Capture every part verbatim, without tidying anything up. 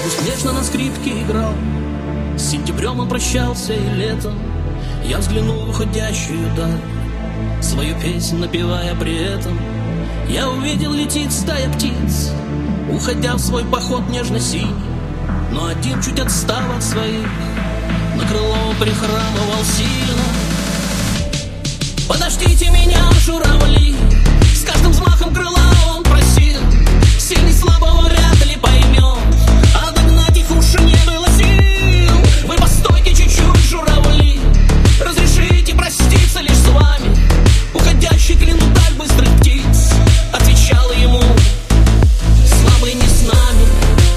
Август нежно на скрипке играл, с сентябрем он прощался и летом. Я взглянул в уходящую даль, свою песню напевая при этом. Я увидел, летит стая птиц, уходя в свой поход нежно-синий. Но один, чуть отстав от своих, на крыло прихрамывал сильно. Подождите меня, журавли, с каждым взмахом крыла он просил. Сильный слабого вряд ли поймет, а догнать их уж не было сил. Вы постойте чуть-чуть, журавли, разрешите проститься лишь с вами. Уходящий клин вдаль быстрых птиц отвечал ему: слабый не с нами.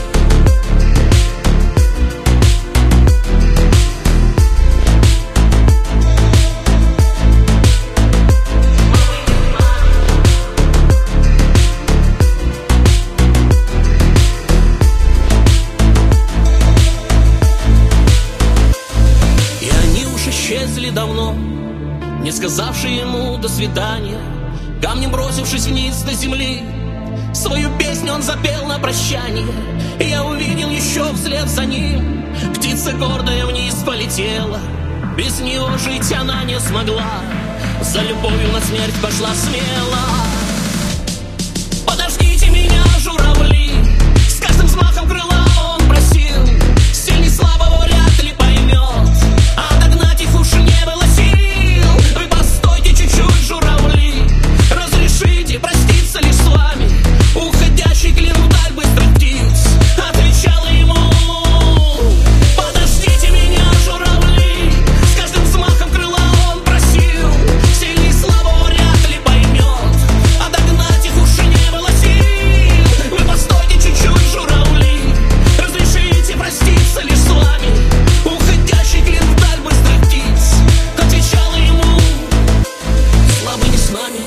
Исчезли давно, не сказавши ему до свидания. Камнем бросившись вниз до земли, свою песню он запел на прощание. И я увидел еще вслед за ним, птица гордая вниз полетела. Без него жить она не смогла, за любовью на смерть пошла смело. Подождите меня, журавли, с каждым взмахом крыла он просил. Сильный слабого вряд ли поймет, а догнать их уж не было сил. Вы постойте чуть-чуть, журавли, разрешите проститься лишь с вами. Уходящий клин вдаль быстрых птиц отвечал ему: подождите меня, журавли, с каждым взмахом крыла он просил. Сильный слабого вряд ли поймет, а догнать их уж не было сил. Вы постойте чуть-чуть, журавли, разрешите проститься лишь с вами. Уходящий клин вдаль быстрых птиц отвечал ему: слабый не с нами.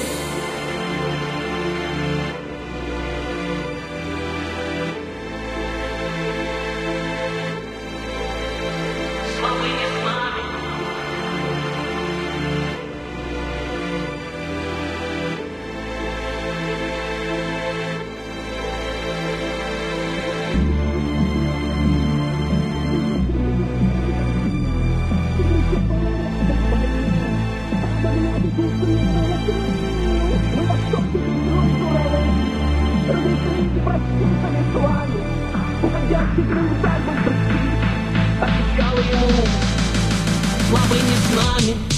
Слабый не с нами. Уходящий клин вдаль быстрых птиц отвечал ему: слабый не с нами.